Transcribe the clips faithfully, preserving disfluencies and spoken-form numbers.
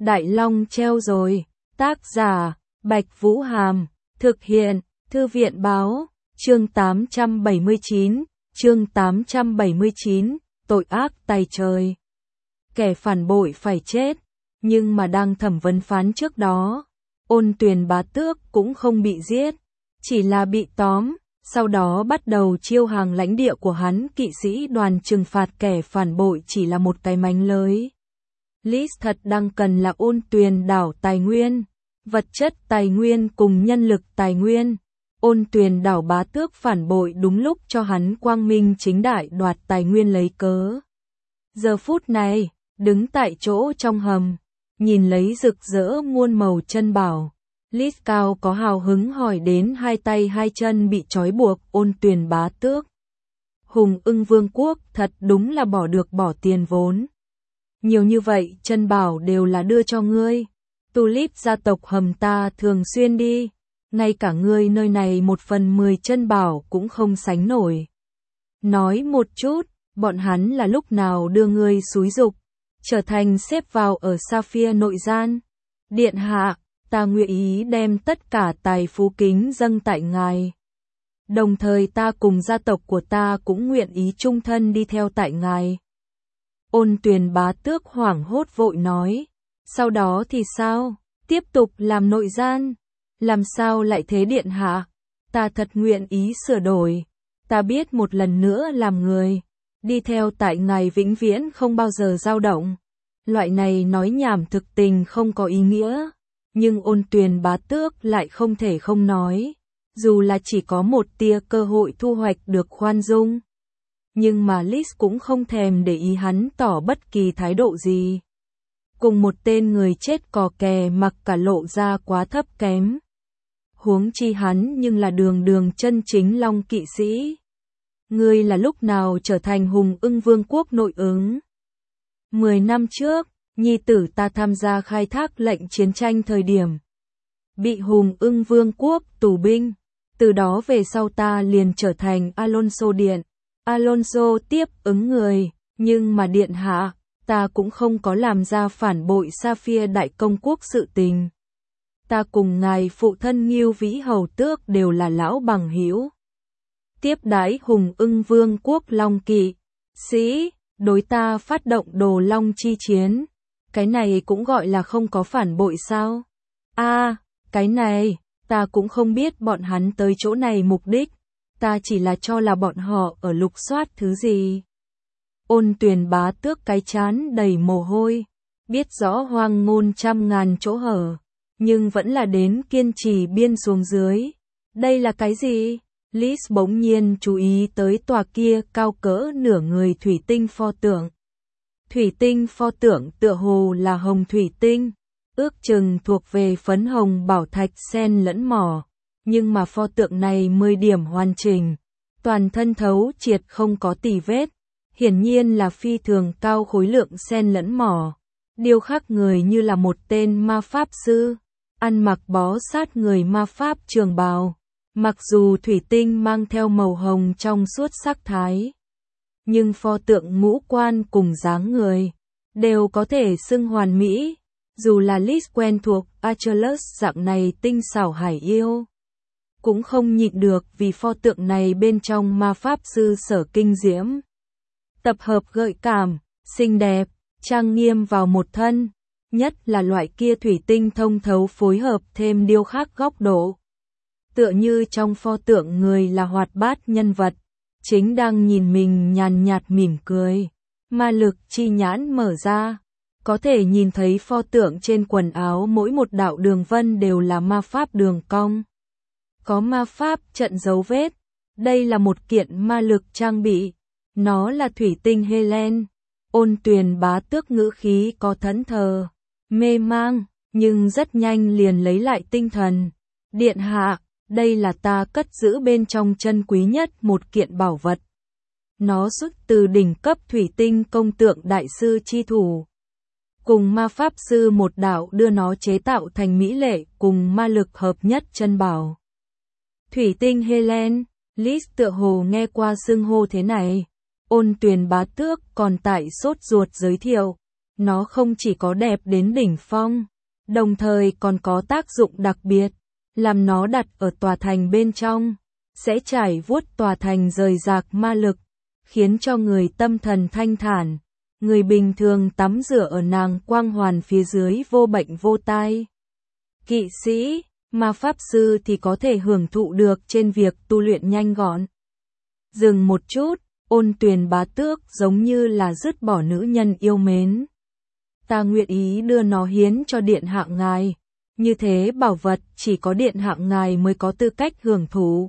Đại Long treo rồi. Tác giả, Bạch Vũ Hàm. Thực hiện, Thư viện Báo. Chương tám trăm bảy mươi chín. Chương tám trăm bảy mươi chín. Tội ác tày trời. Kẻ phản bội phải chết. Nhưng mà đang thẩm vấn phán trước đó, Ôn Tuyền Bá Tước cũng không bị giết, chỉ là bị tóm. Sau đó bắt đầu chiêu hàng lãnh địa của hắn. Kỵ sĩ đoàn trừng phạt kẻ phản bội chỉ là một cái mánh lới. Lis thật đang cần là Ôn Tuyền đảo tài nguyên, vật chất tài nguyên cùng nhân lực tài nguyên. Ôn Tuyền đảo Bá Tước phản bội đúng lúc cho hắn quang minh chính đại đoạt tài nguyên lấy cớ. Giờ phút này, đứng tại chỗ trong hầm, nhìn lấy rực rỡ muôn màu chân bảo, Lis cao có hào hứng hỏi đến hai tay hai chân bị trói buộc. Ôn Tuyền Bá Tước, Hùng Ưng Vương quốc thật đúng là bỏ được bỏ tiền vốn. Nhiều như vậy chân bảo đều là đưa cho ngươi. Tulip gia tộc hầm ta thường xuyên đi, ngay cả ngươi nơi này một phần mười chân bảo cũng không sánh nổi. Nói một chút, bọn hắn là lúc nào đưa ngươi xúi dục, trở thành xếp vào ở Sapphire nội gian. Điện hạ, ta nguyện ý đem tất cả tài phú kính dâng tại ngài. Đồng thời ta cùng gia tộc của ta cũng nguyện ý chung thân đi theo tại ngài. Ôn Tuyền Bá Tước hoảng hốt vội nói. Sau đó thì sao? Tiếp tục làm nội gian? Làm sao lại thế điện hạ? Ta thật nguyện ý sửa đổi. Ta biết một lần nữa làm người, đi theo tại ngài vĩnh viễn không bao giờ dao động. Loại này nói nhảm thực tình không có ý nghĩa. Nhưng Ôn Tuyền Bá Tước lại không thể không nói, dù là chỉ có một tia cơ hội thu hoạch được khoan dung. Nhưng mà Lis cũng không thèm để ý hắn tỏ bất kỳ thái độ gì. Cùng một tên người chết cò kè mặc cả lộ ra quá thấp kém. Huống chi hắn nhưng là đường đường chân chính Long kỵ sĩ. Ngươi là lúc nào trở thành Hùng Ưng Vương quốc nội ứng? Mười năm trước, nhi tử ta tham gia khai thác lệnh chiến tranh thời điểm, bị Hùng Ưng Vương quốc tù binh. Từ đó về sau ta liền trở thành Alonso Điện. Alonso tiếp ứng người, nhưng mà điện hạ, ta cũng không có làm ra phản bội Sapphire đại công quốc sự tình. Ta cùng ngài phụ thân Ngưu Vĩ Hầu Tước đều là lão bằng hữu. Tiếp đãi Hùng Ưng Vương quốc Long kỵ sĩ, đối ta phát động đồ long chi chiến. Cái này cũng gọi là không có phản bội sao? A, à, cái này, ta cũng không biết bọn hắn tới chỗ này mục đích. Ta chỉ là cho là bọn họ ở lục soát thứ gì. Ôn Tuyền Bá Tước cái chán đầy mồ hôi, biết rõ hoang ngôn trăm ngàn chỗ hở, nhưng vẫn là đến kiên trì biên xuống dưới. Đây là cái gì? Lis bỗng nhiên chú ý tới tòa kia cao cỡ nửa người thủy tinh pho tượng. Thủy tinh pho tượng tựa hồ là hồng thủy tinh, ước chừng thuộc về phấn hồng bảo thạch xen lẫn mỏ. Nhưng mà pho tượng này mười điểm hoàn chỉnh, toàn thân thấu triệt không có tì vết, hiển nhiên là phi thường cao khối lượng xen lẫn mỏ. Điêu khắc người như là một tên ma pháp sư, ăn mặc bó sát người ma pháp trường bào. Mặc dù thủy tinh mang theo màu hồng trong suốt sắc thái, nhưng pho tượng ngũ quan cùng dáng người đều có thể xưng hoàn mỹ. Dù là Lis quen thuộc Achilles dạng này tinh xảo hải yêu, cũng không nhịn được vì pho tượng này bên trong ma pháp sư sở kinh diễm. Tập hợp gợi cảm, xinh đẹp, trang nghiêm vào một thân, nhất là loại kia thủy tinh thông thấu phối hợp thêm điêu khắc góc độ. Tựa như trong pho tượng người là hoạt bát nhân vật, chính đang nhìn mình nhàn nhạt mỉm cười. Ma lực chi nhãn mở ra, có thể nhìn thấy pho tượng trên quần áo mỗi một đạo đường vân đều là ma pháp đường cong. Có ma pháp trận dấu vết. Đây là một kiện ma lực trang bị. Nó là thủy tinh Helen. Ôn Tuyền Bá Tước ngữ khí có thẫn thờ, mê mang, nhưng rất nhanh liền lấy lại tinh thần. Điện hạ, đây là ta cất giữ bên trong chân quý nhất một kiện bảo vật. Nó xuất từ đỉnh cấp thủy tinh công tượng đại sư chi thủ. Cùng ma pháp sư một đạo đưa nó chế tạo thành mỹ lệ cùng ma lực hợp nhất chân bảo. Thủy tinh Helen, Lis tựa hồ nghe qua xưng hô thế này. Ôn Tuyền Bá Tước còn tại sốt ruột giới thiệu. Nó không chỉ có đẹp đến đỉnh phong, đồng thời còn có tác dụng đặc biệt, làm nó đặt ở tòa thành bên trong, sẽ trải vuốt tòa thành rời rạc ma lực, khiến cho người tâm thần thanh thản. Người bình thường tắm rửa ở nàng quang hoàn phía dưới vô bệnh vô tai. Kỵ sĩ, ma pháp sư thì có thể hưởng thụ được trên việc tu luyện nhanh gọn. Dừng một chút, Ôn Tuyền bá tước giống như là dứt bỏ nữ nhân yêu mến. Ta nguyện ý đưa nó hiến cho điện hạ ngài. Như thế bảo vật chỉ có điện hạ ngài mới có tư cách hưởng thụ.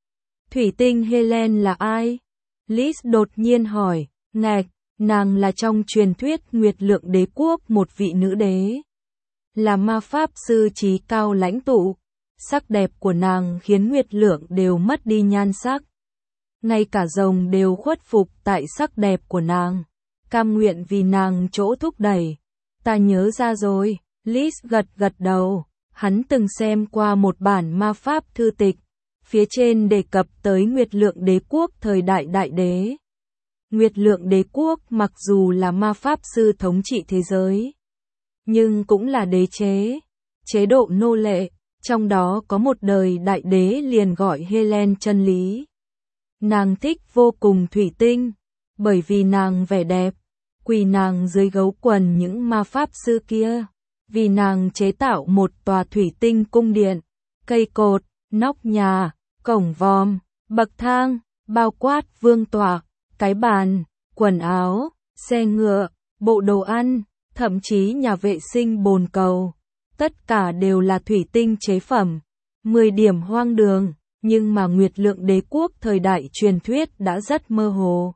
Thủy tinh Helen là ai? Liz đột nhiên hỏi. Ngạch, nàng là trong truyền thuyết Nguyệt Lượng Đế quốc một vị nữ đế. Là ma pháp sư trí cao lãnh tụ. Sắc đẹp của nàng khiến Nguyệt Lượng đều mất đi nhan sắc. Ngay cả rồng đều khuất phục tại sắc đẹp của nàng. Cam nguyện vì nàng chỗ thúc đẩy. Ta nhớ ra rồi. Liz gật gật đầu. Hắn từng xem qua một bản ma pháp thư tịch. Phía trên đề cập tới Nguyệt Lượng Đế quốc thời đại đại đế. Nguyệt Lượng Đế quốc mặc dù là ma pháp sư thống trị thế giới, nhưng cũng là đế chế, chế độ nô lệ, trong đó có một đời đại đế liền gọi Helen chân lý. Nàng thích vô cùng thủy tinh, bởi vì nàng vẻ đẹp, quỳ nàng dưới gấu quần những ma pháp sư kia, vì nàng chế tạo một tòa thủy tinh cung điện, cây cột, nóc nhà, cổng vòm, bậc thang, bao quát vương tọa, cái bàn, quần áo, xe ngựa, bộ đồ ăn, thậm chí nhà vệ sinh bồn cầu. Tất cả đều là thủy tinh chế phẩm. mười điểm hoang đường, nhưng mà Nguyệt Lượng Đế quốc thời đại truyền thuyết đã rất mơ hồ.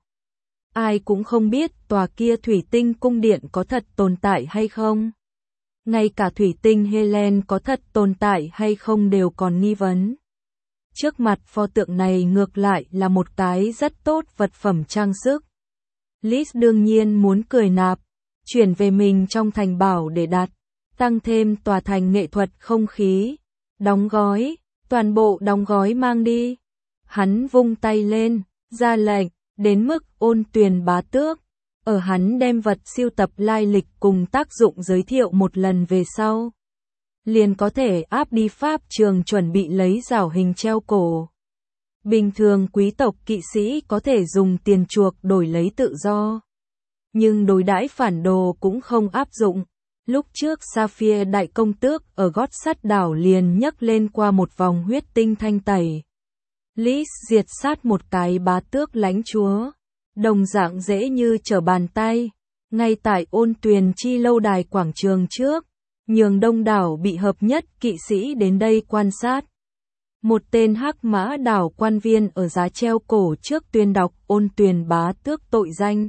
Ai cũng không biết tòa kia thủy tinh cung điện có thật tồn tại hay không. Ngay cả thủy tinh Helen có thật tồn tại hay không đều còn nghi vấn. Trước mặt pho tượng này ngược lại là một cái rất tốt vật phẩm trang sức. Liz đương nhiên muốn cười nạp, chuyển về mình trong thành bảo để đặt, tăng thêm tòa thành nghệ thuật không khí, đóng gói, toàn bộ đóng gói mang đi. Hắn vung tay lên, ra lệnh, đến mức Ôn Tuyền bá tước, ở hắn đem vật siêu tập lai lịch cùng tác dụng giới thiệu một lần về sau, liền có thể áp đi pháp trường chuẩn bị lấy giảo hình treo cổ. Bình thường quý tộc kỵ sĩ có thể dùng tiền chuộc đổi lấy tự do, nhưng đối đãi phản đồ cũng không áp dụng. Lúc trước Sapphire đại công tước ở gót sắt đảo liền nhấc lên qua một vòng huyết tinh thanh tẩy. Liz diệt sát một cái bá tước lãnh chúa, đồng dạng dễ như trở bàn tay, ngay tại Ôn Tuyền chi lâu đài quảng trường trước, nhường đông đảo bị hợp nhất kỵ sĩ đến đây quan sát. Một tên hắc mã đảo quan viên ở giá treo cổ trước tuyên đọc Ôn Tuyền bá tước tội danh.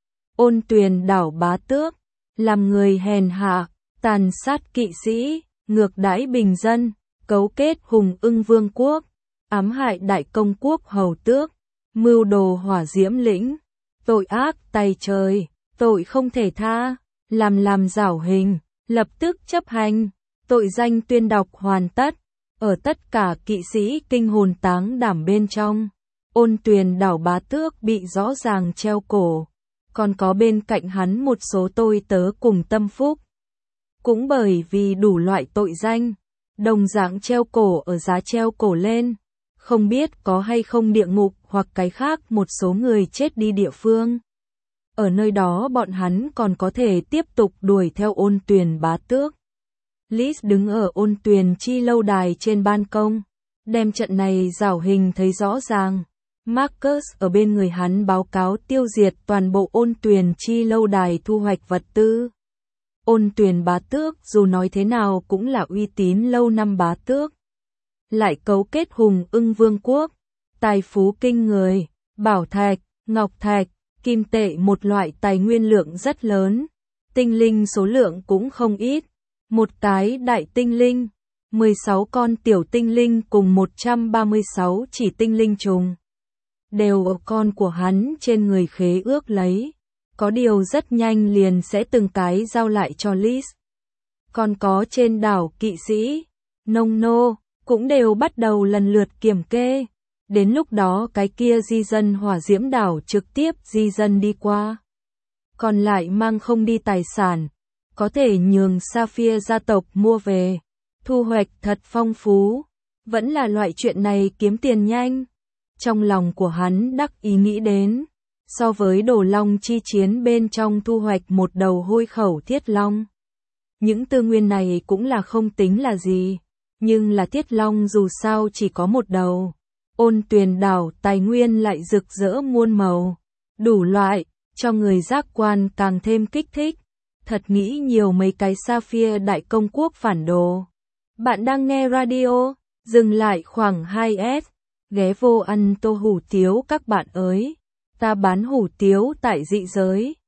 Ôn Tuyền đảo bá tước, làm người hèn hạ, tàn sát kỵ sĩ, ngược đãi bình dân, cấu kết hùng ưng vương quốc, ám hại đại công quốc hầu tước, mưu đồ hỏa diễm lĩnh, tội ác tày trời, tội không thể tha, làm làm giảo hình, lập tức chấp hành, tội danh tuyên đọc hoàn tất, ở tất cả kỵ sĩ kinh hồn táng đảm bên trong, Ôn Tuyền đảo bá tước bị rõ ràng treo cổ, còn có bên cạnh hắn một số tôi tớ cùng tâm phúc. Cũng bởi vì đủ loại tội danh, đồng dạng treo cổ ở giá treo cổ lên, không biết có hay không địa ngục hoặc cái khác một số người chết đi địa phương. Ở nơi đó bọn hắn còn có thể tiếp tục đuổi theo Ôn Tuyền bá tước. Liz đứng ở Ôn Tuyền chi lâu đài trên ban công, đem trận này giảo hình thấy rõ ràng. Marcus ở bên người hắn báo cáo tiêu diệt toàn bộ Ôn Tuyền chi lâu đài thu hoạch vật tư. Ôn Tuyền bá tước dù nói thế nào cũng là uy tín lâu năm bá tước. Lại cấu kết hùng ưng vương quốc, tài phú kinh người, bảo thạch, ngọc thạch, kim tệ một loại tài nguyên lượng rất lớn, tinh linh số lượng cũng không ít, một cái đại tinh linh, mười sáu con tiểu tinh linh cùng một trăm ba mươi sáu chỉ tinh linh trùng. Đều ở con của hắn trên người khế ước lấy, có điều rất nhanh liền sẽ từng cái giao lại cho Liz. Còn có trên đảo kỵ sĩ, nông nô, cũng đều bắt đầu lần lượt kiểm kê. Đến lúc đó cái kia di dân hỏa diễm đảo trực tiếp di dân đi qua. còn lại mang không đi tài sản, có thể nhường Sapphire gia tộc mua về, thu hoạch thật phong phú, vẫn là loại chuyện này kiếm tiền nhanh. Trong lòng của hắn đắc ý nghĩ đến, so với Đồ Long chi chiến bên trong thu hoạch một đầu hôi khẩu thiết long. Những tư nguyên này cũng là không tính là gì, nhưng là thiết long dù sao chỉ có một đầu. Ôn Tuyền đảo tài nguyên lại rực rỡ muôn màu, đủ loại, cho người giác quan càng thêm kích thích. Thật nghĩ nhiều mấy cái Sapphire đại công quốc phản đồ. Bạn đang nghe radio, dừng lại khoảng hai S, ghé vô ăn tô hủ tiếu các bạn ơi. Ta bán hủ tiếu tại dị giới.